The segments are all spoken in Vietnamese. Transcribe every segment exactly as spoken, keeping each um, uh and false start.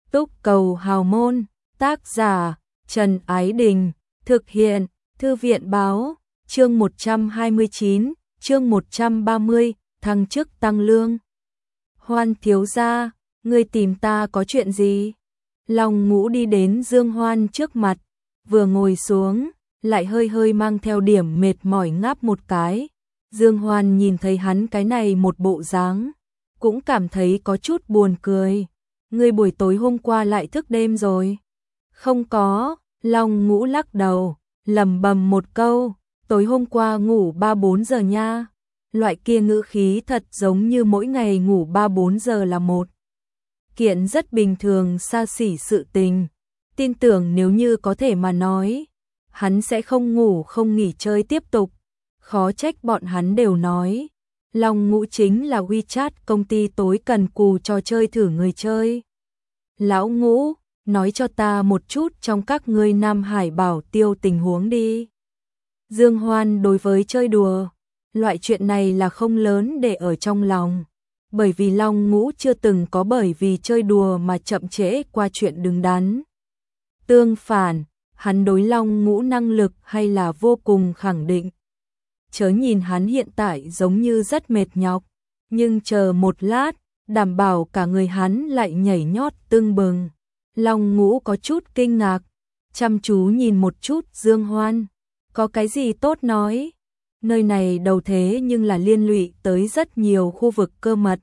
Túc Cầu Hào Môn, tác giả Trần Ái Đình, thực hiện Thư viện báo, chương một trăm hai mươi chín, chương một trăm ba mươi, thăng chức tăng lương. Hoan thiếu gia, ngươi tìm ta có chuyện gì? Long Ngũ đi đến Dương Hoan trước mặt, vừa ngồi xuống, lại hơi hơi mang theo điểm mệt mỏi ngáp một cái. Dương Hoan nhìn thấy hắn cái này một bộ dáng, cũng cảm thấy có chút buồn cười. Ngươi buổi tối hôm qua lại thức đêm rồi? Không có, Long Ngũ lắc đầu, lẩm bẩm một câu, tối hôm qua ngủ ba bốn giờ nha. Loại kia ngữ khí thật giống như mỗi ngày ngủ ba bốn giờ là một kiện rất bình thường xa xỉ sự tình. Tin tưởng nếu như có thể mà nói, hắn sẽ không ngủ không nghỉ chơi tiếp tục. Khó trách bọn hắn đều nói, Long Ngũ chính là WeChat công ty tối cần cù trò chơi thử người chơi. Lão Ngũ, nói cho ta một chút trong các ngươi Nam Hải Bảo Tiêu tình huống đi. Dương Hoan đối với chơi đùa, loại chuyện này là không lớn để ở trong lòng, bởi vì Long Ngũ chưa từng có bởi vì chơi đùa mà chậm trễ qua chuyện đứng đắn. Tương phản, hắn đối Long Ngũ năng lực hay là vô cùng khẳng định. Chớ nhìn hắn hiện tại giống như rất mệt nhọc, nhưng chờ một lát, đảm bảo cả người hắn lại nhảy nhót tưng bừng. Long Ngũ có chút kinh ngạc, chăm chú nhìn một chút Dương Hoan, có cái gì tốt nói? Nơi này đầu thế nhưng là liên lụy tới rất nhiều khu vực cơ mật.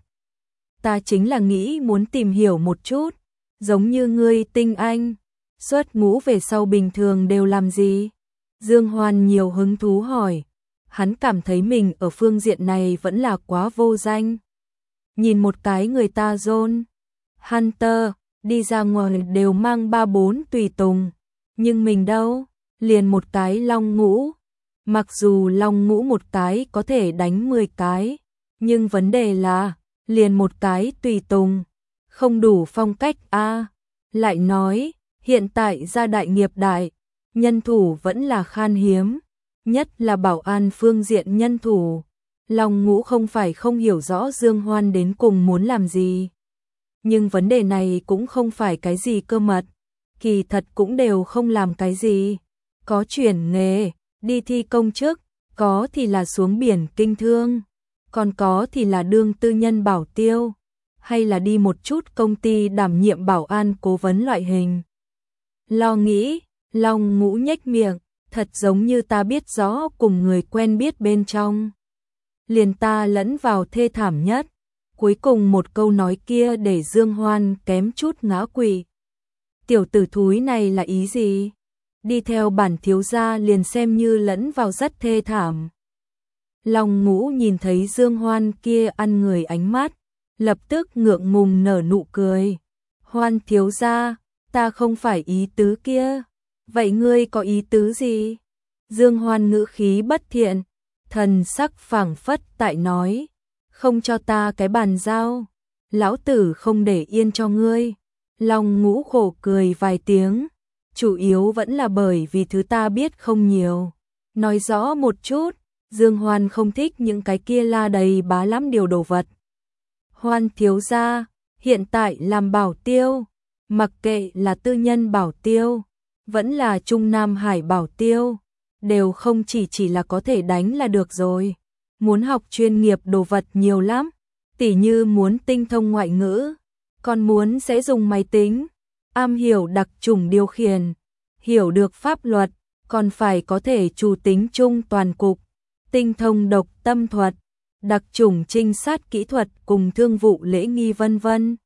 Ta chính là nghĩ muốn tìm hiểu một chút, giống như ngươi tinh anh, xuất ngũ về sau bình thường đều làm gì? Dương Hoan nhiều hứng thú hỏi, hắn cảm thấy mình ở phương diện này vẫn là quá vô danh. Nhìn một cái người ta John Hunter, đi ra ngoài đều mang ba bốn tùy tùng, nhưng mình đâu, liền một cái Long Ngũ. Mặc dù Long Ngũ một cái có thể đánh mười cái, nhưng vấn đề là, liền một cái tùy tùng, không đủ phong cách a. À, lại nói, hiện tại gia đại nghiệp đại, nhân thủ vẫn là khan hiếm, nhất là bảo an phương diện nhân thủ. Long Ngũ không phải không hiểu rõ Dương Hoan đến cùng muốn làm gì, nhưng vấn đề này cũng không phải cái gì cơ mật, kỳ thật cũng đều không làm cái gì, có chuyển nghề, đi thi công chức, có thì là xuống biển kinh thương, còn có thì là đương tư nhân bảo tiêu, hay là đi một chút công ty đảm nhiệm bảo an cố vấn loại hình. Lo nghĩ, Long Ngũ nhếch miệng, thật giống như ta biết rõ cùng người quen biết bên trong. Liền ta lẫn vào thê thảm nhất, cuối cùng một câu nói kia để Dương Hoan kém chút ngã quỵ. Tiểu tử thúi này là ý gì? Đi theo bản thiếu gia liền xem như lẫn vào rất thê thảm. Long Ngũ nhìn thấy Dương Hoan kia ăn người ánh mắt, lập tức ngượng ngùng nở nụ cười. Hoan thiếu gia, ta không phải ý tứ kia. Vậy ngươi có ý tứ gì? Dương Hoan ngữ khí bất thiện, thần sắc phảng phất tại nói, không cho ta cái bàn giao, lão tử không để yên cho ngươi. Long Ngũ khổ cười vài tiếng, chủ yếu vẫn là bởi vì thứ ta biết không nhiều. Nói rõ một chút, Dương Hoan không thích những cái kia la đầy bá lắm điều đồ vật. Hoan thiếu gia, hiện tại làm bảo tiêu, mặc kệ là tư nhân bảo tiêu, vẫn là Trung Nam Hải bảo tiêu, đều không chỉ chỉ là có thể đánh là được rồi. Muốn học chuyên nghiệp đồ vật nhiều lắm, tỉ như muốn tinh thông ngoại ngữ, còn muốn sẽ dùng máy tính, am hiểu đặc chủng điều khiển, hiểu được pháp luật, còn phải có thể chủ tính chung toàn cục, tinh thông độc tâm thuật, đặc chủng trinh sát kỹ thuật cùng thương vụ lễ nghi vân vân.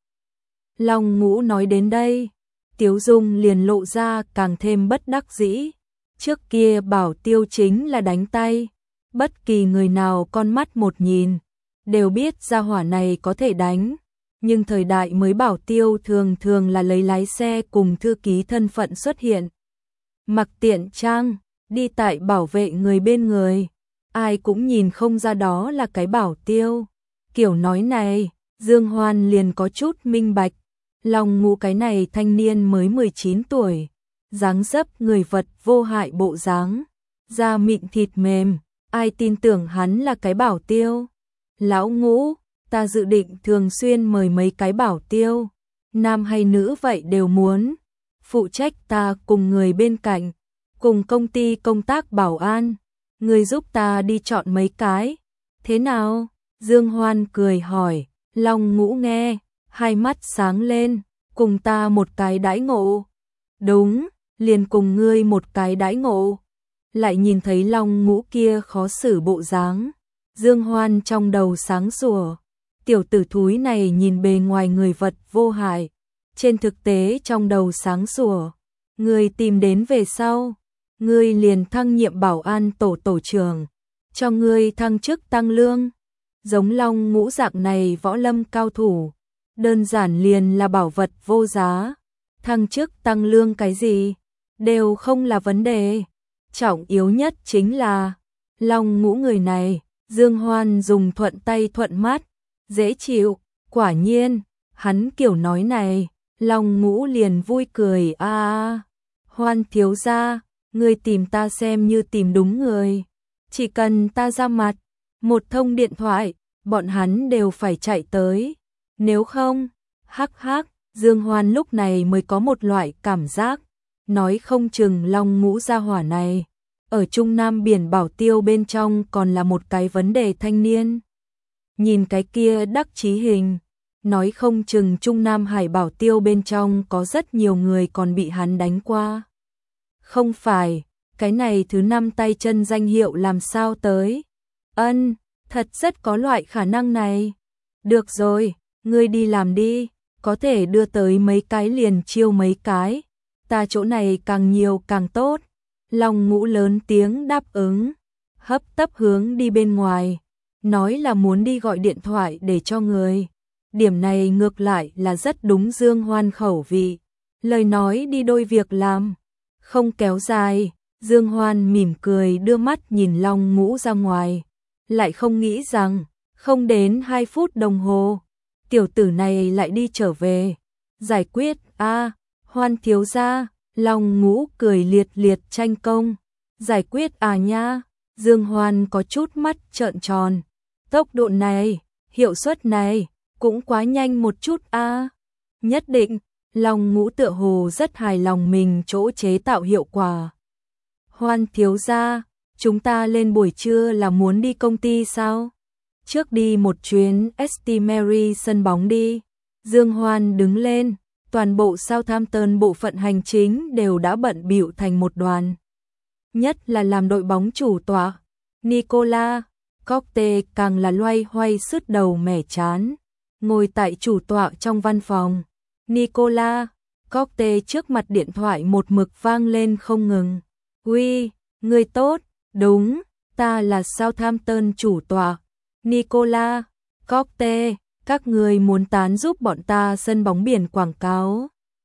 Long Ngũ nói đến đây, Tiếu Dung liền lộ ra càng thêm bất đắc dĩ. Trước kia bảo tiêu chính là đánh tay, bất kỳ người nào con mắt một nhìn, đều biết gia hỏa này có thể đánh. Nhưng thời đại mới bảo tiêu thường thường là lấy lái xe cùng thư ký thân phận xuất hiện. Mặc tiện trang, đi tại bảo vệ người bên người, ai cũng nhìn không ra đó là cái bảo tiêu. Kiểu nói này, Dương Hoan liền có chút minh bạch. Long Ngũ cái này thanh niên mới mười chín tuổi, dáng dấp người vật vô hại bộ dáng, da mịn thịt mềm, ai tin tưởng hắn là cái bảo tiêu. Lão Ngũ, ta dự định thường xuyên mời mấy cái bảo tiêu, nam hay nữ vậy đều muốn. Phụ trách ta cùng người bên cạnh, cùng công ty công tác bảo an, người giúp ta đi chọn mấy cái. Thế nào? Dương Hoan cười hỏi. Long Ngũ nghe, hai mắt sáng lên, cùng ta một cái đãi ngộ. Đúng, liền cùng ngươi một cái đãi ngộ. Lại nhìn thấy Long Ngũ kia khó xử bộ dáng, Dương Hoan trong đầu sáng sủa. Tiểu tử thúi này nhìn bề ngoài người vật vô hại, trên thực tế trong đầu sáng sủa. Ngươi tìm đến về sau, ngươi liền thăng nhiệm bảo an tổ tổ trưởng, cho ngươi thăng chức tăng lương. Giống Long Ngũ dạng này võ lâm cao thủ, đơn giản liền là bảo vật vô giá. Thăng chức tăng lương cái gì, đều không là vấn đề. Trọng yếu nhất chính là, Long Ngũ người này, Dương Hoan dùng thuận tay thuận mắt, dễ chịu. Quả nhiên, hắn kiểu nói này, Long Ngũ liền vui cười. A à, Hoan thiếu gia, ngươi tìm ta xem như tìm đúng người. Chỉ cần ta ra mặt, một thông điện thoại, bọn hắn đều phải chạy tới. Nếu không, hắc hắc, Dương Hoan lúc này mới có một loại cảm giác, nói không chừng Long Ngũ gia hỏa này, ở Trung Nam biển bảo tiêu bên trong còn là một cái vấn đề thanh niên. Nhìn cái kia đắc chí hình, nói không chừng Trung Nam Hải bảo tiêu bên trong có rất nhiều người còn bị hắn đánh qua. Không phải, cái này thứ năm tay chân danh hiệu làm sao tới? Ân, thật rất có loại khả năng này. Được rồi, ngươi đi làm đi, có thể đưa tới mấy cái liền chiêu mấy cái. Ta chỗ này càng nhiều càng tốt. Long Ngũ lớn tiếng đáp ứng, hấp tấp hướng đi bên ngoài, nói là muốn đi gọi điện thoại để cho người. Điểm này ngược lại là rất đúng Dương Hoan khẩu vị. Lời nói đi đôi việc làm, không kéo dài. Dương Hoan mỉm cười đưa mắt nhìn Long Ngũ ra ngoài, lại không nghĩ rằng, không đến hai phút đồng hồ, tiểu tử này lại đi trở về. Giải quyết, a à, Hoan thiếu gia. Long Ngũ cười liệt liệt tranh công. Giải quyết à nha. Dương Hoan có chút mắt trợn tròn. Tốc độ này, hiệu suất này, cũng quá nhanh một chút a. À. Nhất định, Long Ngũ tựa hồ rất hài lòng mình chỗ chế tạo hiệu quả. Hoan thiếu gia, chúng ta lên buổi trưa là muốn đi công ty sao? Trước đi một chuyến ét tê Mary sân bóng đi. Dương Hoan đứng lên, toàn bộ Southampton bộ phận hành chính đều đã bận bịu thành một đoàn. Nhất là làm đội bóng chủ tọa, Nicola Cockte càng là loay hoay sứt đầu mẻ chán. Ngồi tại chủ tọa trong văn phòng, Nicola Cockte trước mặt điện thoại một mực vang lên không ngừng. Uy, người tốt, đúng, ta là Southampton chủ tọa, Nicola Cockte, các người muốn tán giúp bọn ta sân bóng biển quảng cáo.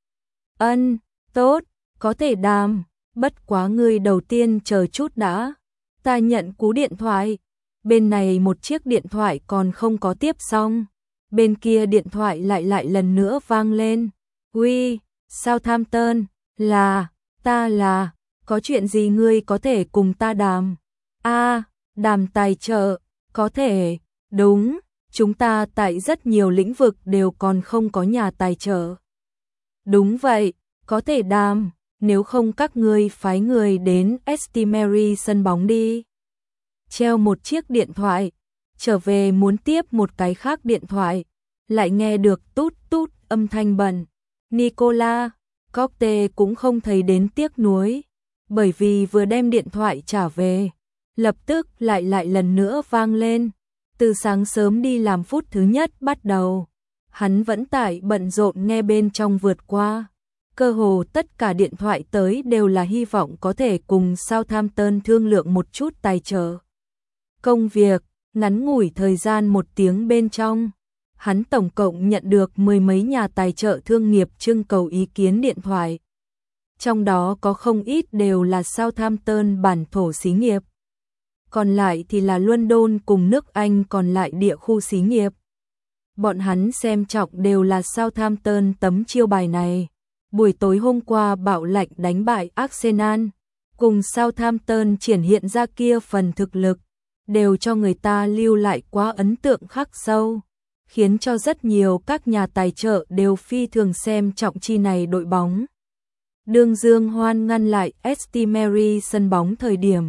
Ân, tốt, có thể đàm, bất quá người đầu tiên chờ chút đã. Ta nhận cú điện thoại, bên này một chiếc điện thoại còn không có tiếp xong, bên kia điện thoại lại lại lần nữa vang lên. Uy, Southampton, là, ta là, có chuyện gì ngươi có thể cùng ta đàm? A, à, đàm tài trợ, có thể, đúng, chúng ta tại rất nhiều lĩnh vực đều còn không có nhà tài trợ. Đúng vậy, có thể đàm, nếu không các ngươi phái người đến ét tê Mary sân bóng đi. Treo một chiếc điện thoại, trở về muốn tiếp một cái khác điện thoại, lại nghe được tút tút âm thanh bận. Nicola Cockte cũng không thấy đến tiếc nuối, bởi vì vừa đem điện thoại trả về, lập tức lại lại lần nữa vang lên. Từ sáng sớm đi làm phút thứ nhất bắt đầu, hắn vẫn tại bận rộn nghe bên trong vượt qua. Cơ hồ tất cả điện thoại tới đều là hy vọng có thể cùng Southampton thương lượng một chút tài trợ. Công việc, ngắn ngủi thời gian một tiếng bên trong, hắn tổng cộng nhận được mười mấy nhà tài trợ thương nghiệp trưng cầu ý kiến điện thoại. Trong đó có không ít đều là Southampton bản thổ xí nghiệp. Còn lại thì là London cùng nước Anh còn lại địa khu xí nghiệp. Bọn hắn xem trọng đều là Southampton tấm chiêu bài này. Buổi tối hôm qua bạo lệnh đánh bại Arsenal, cùng Southampton triển hiện ra kia phần thực lực, đều cho người ta lưu lại quá ấn tượng khắc sâu. khiến cho rất nhiều các nhà tài trợ đều phi thường xem trọng chi này đội bóng. Đương Dương Hoan ngăn lại St Mary sân bóng thời điểm.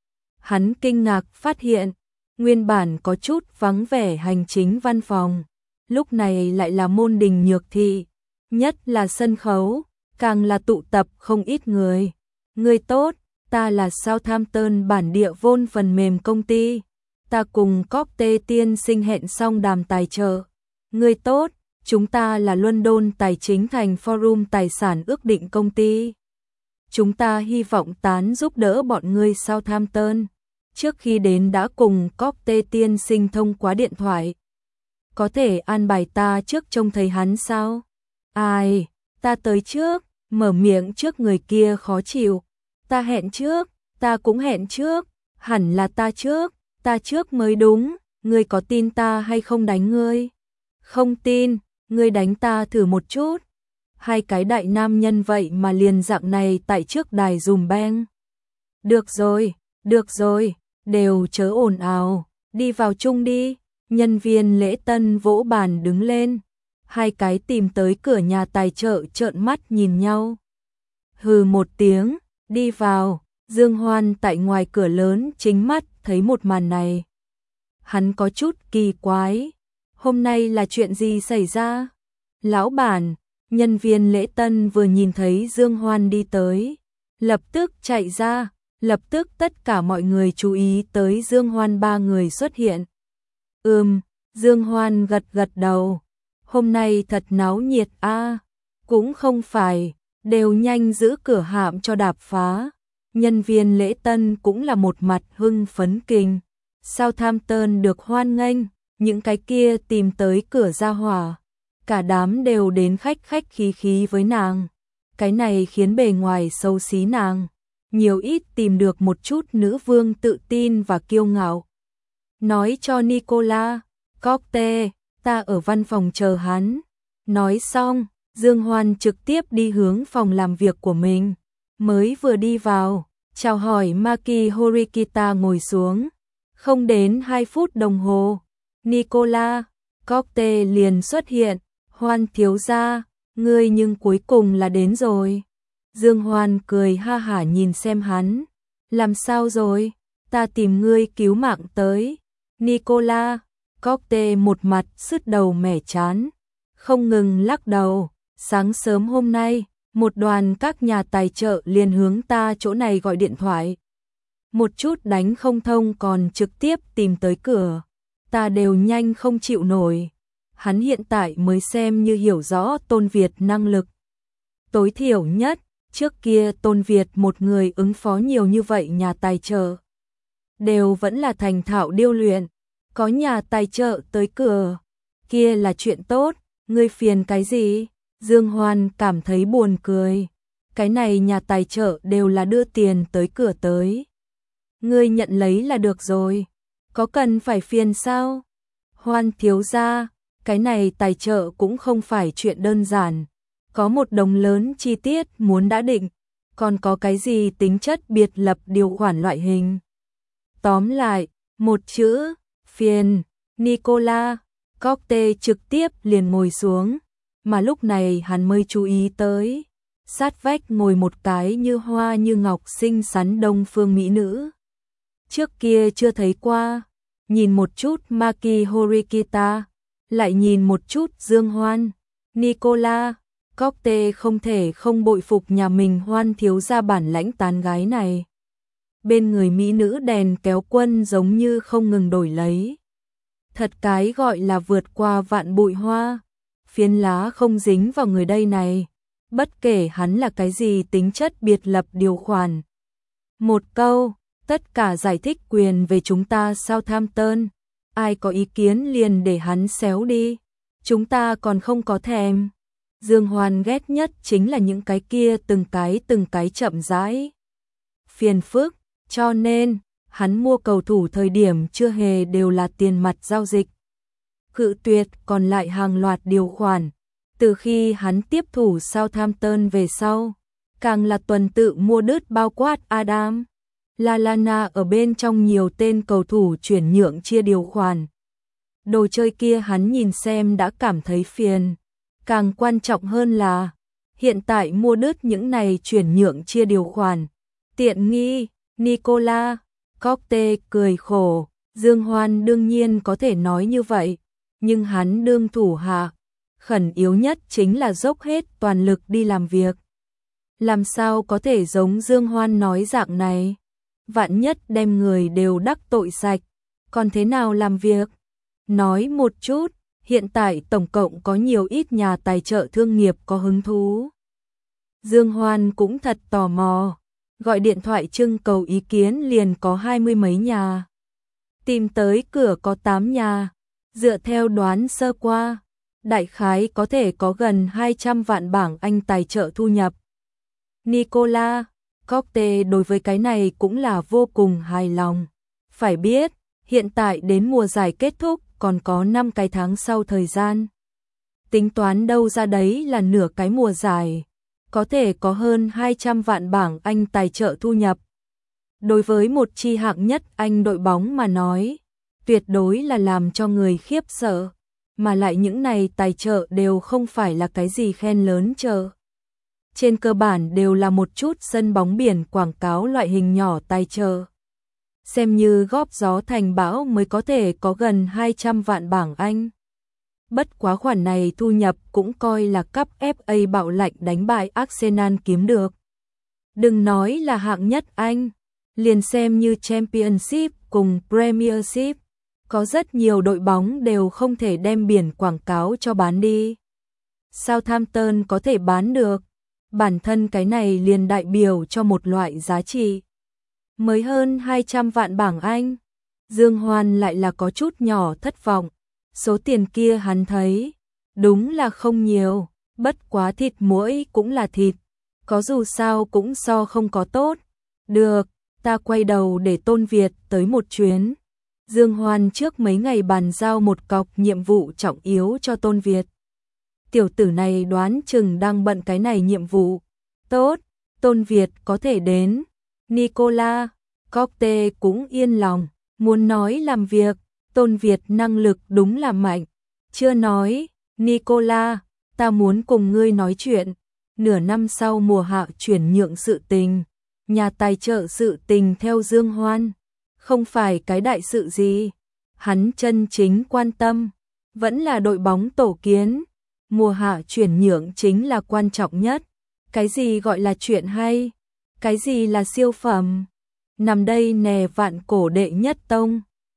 Hắn kinh ngạc phát hiện, nguyên bản có chút vắng vẻ hành chính văn phòng, lúc này lại là môn đình nhược thị, nhất là sân khấu, càng là tụ tập không ít người. Người tốt, ta là Southampton bản địa vốn phần mềm công ty, ta cùng Cocktail tiên sinh hẹn xong đàm tài trợ. Người tốt, chúng ta là London tài chính thành Forum tài sản ước định công ty. Chúng ta hy vọng tán giúp đỡ bọn ngươi Southampton. Trước khi đến đã cùng Cocktail tiên sinh thông qua điện thoại. Có thể an bài ta trước trông thấy hắn sao? Ai, ta tới trước, mở miệng trước người kia khó chịu. Ta hẹn trước, ta cũng hẹn trước, hẳn là ta trước, ta trước mới đúng, ngươi có tin ta hay không đánh ngươi? Không tin, ngươi đánh ta thử một chút. Hai cái đại nam nhân vậy mà liền dạng này tại trước đài dùm beng. Được rồi, được rồi, đều chớ ồn ào, đi vào chung đi. Nhân viên lễ tân vỗ bàn đứng lên. Hai cái tìm tới cửa nhà tài trợ trợn mắt nhìn nhau. Hừ một tiếng, đi vào. Dương Hoan tại ngoài cửa lớn chính mắt thấy một màn này. Hắn có chút kỳ quái. Hôm nay là chuyện gì xảy ra? Lão bản, nhân viên lễ tân vừa nhìn thấy Dương Hoan đi tới, lập tức chạy ra, lập tức tất cả mọi người chú ý tới Dương Hoan ba người xuất hiện. Ừm, Dương Hoan gật gật đầu. Hôm nay thật náo nhiệt a. À, cũng không phải, đều nhanh giữ cửa hạm cho đạp phá. Nhân viên lễ tân cũng là một mặt hưng phấn kinh. Southampton được hoan nghênh, những cái kia tìm tới cửa ra hỏa. Cả đám đều đến khách khách khí khí với nàng. Cái này khiến bề ngoài xấu xí nàng nhiều ít tìm được một chút nữ vương tự tin và kiêu ngạo. Nói cho Nicola, Cocktail, ta ở văn phòng chờ hắn. Nói xong, Dương Hoan trực tiếp đi hướng phòng làm việc của mình. Mới vừa đi vào, chào hỏi Maki Horikita ngồi xuống. Không đến hai phút đồng hồ, Nicola, Cocktail liền xuất hiện. Hoan thiếu gia, ngươi nhưng cuối cùng là đến rồi. Dương Hoan cười ha hả nhìn xem hắn. Làm sao rồi? Ta tìm ngươi cứu mạng tới. Nicola, Cocktail một mặt sứt đầu mẻ chán. Không ngừng lắc đầu. Sáng sớm hôm nay, một đoàn các nhà tài trợ liền hướng ta chỗ này gọi điện thoại. Một chút đánh không thông còn trực tiếp tìm tới cửa. Ta đều nhanh không chịu nổi. Hắn hiện tại mới xem như hiểu rõ Tôn Việt năng lực. Tối thiểu nhất, trước kia Tôn Việt một người ứng phó nhiều như vậy nhà tài trợ. Đều vẫn là thành thạo điêu luyện, có nhà tài trợ tới cửa. Kia là chuyện tốt, ngươi phiền cái gì? Dương Hoan cảm thấy buồn cười. Cái này nhà tài trợ đều là đưa tiền tới cửa tới. Ngươi nhận lấy là được rồi, có cần phải phiền sao? Hoan thiếu gia, cái này tài trợ cũng không phải chuyện đơn giản, có một đống lớn chi tiết muốn đã định, còn có cái gì tính chất biệt lập điều khoản loại hình. Tóm lại, một chữ, phiền. Nicola, Cocktail trực tiếp liền ngồi xuống, mà lúc này hắn mới chú ý tới, sát vách ngồi một cái như hoa như ngọc xinh xắn đông phương mỹ nữ. Trước kia chưa thấy qua, nhìn một chút Maki Horikita, lại nhìn một chút Dương Hoan, Nicola, Cocktail không thể không bội phục nhà mình Hoan thiếu gia bản lãnh tán gái này. Bên người mỹ nữ đèn kéo quân giống như không ngừng đổi lấy. Thật cái gọi là vượt qua vạn bụi hoa, phiến lá không dính vào người đây này, bất kể hắn là cái gì tính chất biệt lập điều khoản. Một câu, tất cả giải thích quyền về chúng ta Southampton. Ai có ý kiến liền để hắn xéo đi. Chúng ta còn không có thèm. Dương Hoan ghét nhất chính là những cái kia từng cái từng cái chậm rãi. Phiền phức, cho nên, hắn mua cầu thủ thời điểm chưa hề đều là tiền mặt giao dịch. Cự tuyệt còn lại hàng loạt điều khoản. Từ khi hắn tiếp thủ Southampton về sau, càng là tuần tự mua đứt bao quát Adam. Lallana ở bên trong nhiều tên cầu thủ chuyển nhượng chia điều khoản. Đồ chơi kia hắn nhìn xem đã cảm thấy phiền. Càng quan trọng hơn là, hiện tại mua đứt những này chuyển nhượng chia điều khoản. Tiện nghi, Nicola, Cocte cười khổ, Dương Hoan đương nhiên có thể nói như vậy, nhưng hắn đương thủ hạ, khẩn yếu nhất chính là dốc hết toàn lực đi làm việc. Làm sao có thể giống Dương Hoan nói dạng này? Vạn nhất đem người đều đắc tội sạch, còn thế nào làm việc? Nói một chút, hiện tại tổng cộng có nhiều ít nhà tài trợ thương nghiệp có hứng thú. Dương Hoan cũng thật tò mò, gọi điện thoại trưng cầu ý kiến liền có hai mươi mấy nhà. Tìm tới cửa có tám nhà, dựa theo đoán sơ qua, đại khái có thể có gần hai trăm vạn bảng Anh tài trợ thu nhập. Nicola, Cocte đối với cái này cũng là vô cùng hài lòng. Phải biết, hiện tại đến mùa giải kết thúc còn có năm cái tháng sau thời gian. Tính toán đâu ra đấy là nửa cái mùa giải, có thể có hơn hai trăm vạn bảng Anh tài trợ thu nhập. Đối với một chi hạng nhất Anh đội bóng mà nói, tuyệt đối là làm cho người khiếp sợ, mà lại những này tài trợ đều không phải là cái gì khen lớn trợ. Trên cơ bản đều là một chút sân bóng biển quảng cáo loại hình nhỏ tài trợ. Xem như góp gió thành bão mới có thể có gần hai trăm vạn bảng Anh. Bất quá khoản này thu nhập cũng coi là cúp ép a bạo lạnh đánh bại Arsenal kiếm được. Đừng nói là hạng nhất Anh, liền xem như Championship cùng Premiership, có rất nhiều đội bóng đều không thể đem biển quảng cáo cho bán đi. Southampton có thể bán được, bản thân cái này liền đại biểu cho một loại giá trị. Mới hơn hai trăm vạn bảng Anh, Dương Hoan lại là có chút nhỏ thất vọng. Số tiền kia hắn thấy, đúng là không nhiều, bất quá thịt muỗi cũng là thịt, có dù sao cũng so không có tốt. Được, ta quay đầu để Tôn Việt tới một chuyến. Dương Hoan trước mấy ngày bàn giao một cọc nhiệm vụ trọng yếu cho Tôn Việt. Tiểu tử này đoán chừng đang bận cái này nhiệm vụ. Tốt, Tôn Việt có thể đến. Nicola, Cocte cũng yên lòng, muốn nói làm việc, Tôn Việt năng lực đúng là mạnh. Chưa nói, Nicola, ta muốn cùng ngươi nói chuyện. Nửa năm sau mùa hạ chuyển nhượng sự tình, nhà tài trợ sự tình theo Dương Hoan, không phải cái đại sự gì. Hắn chân chính quan tâm, vẫn là đội bóng tổ kiến. Mùa hạ chuyển nhượng chính là quan trọng nhất. Cái gì gọi là chuyện hay? Cái gì là siêu phẩm? Nằm đây nè vạn cổ đệ nhất tông.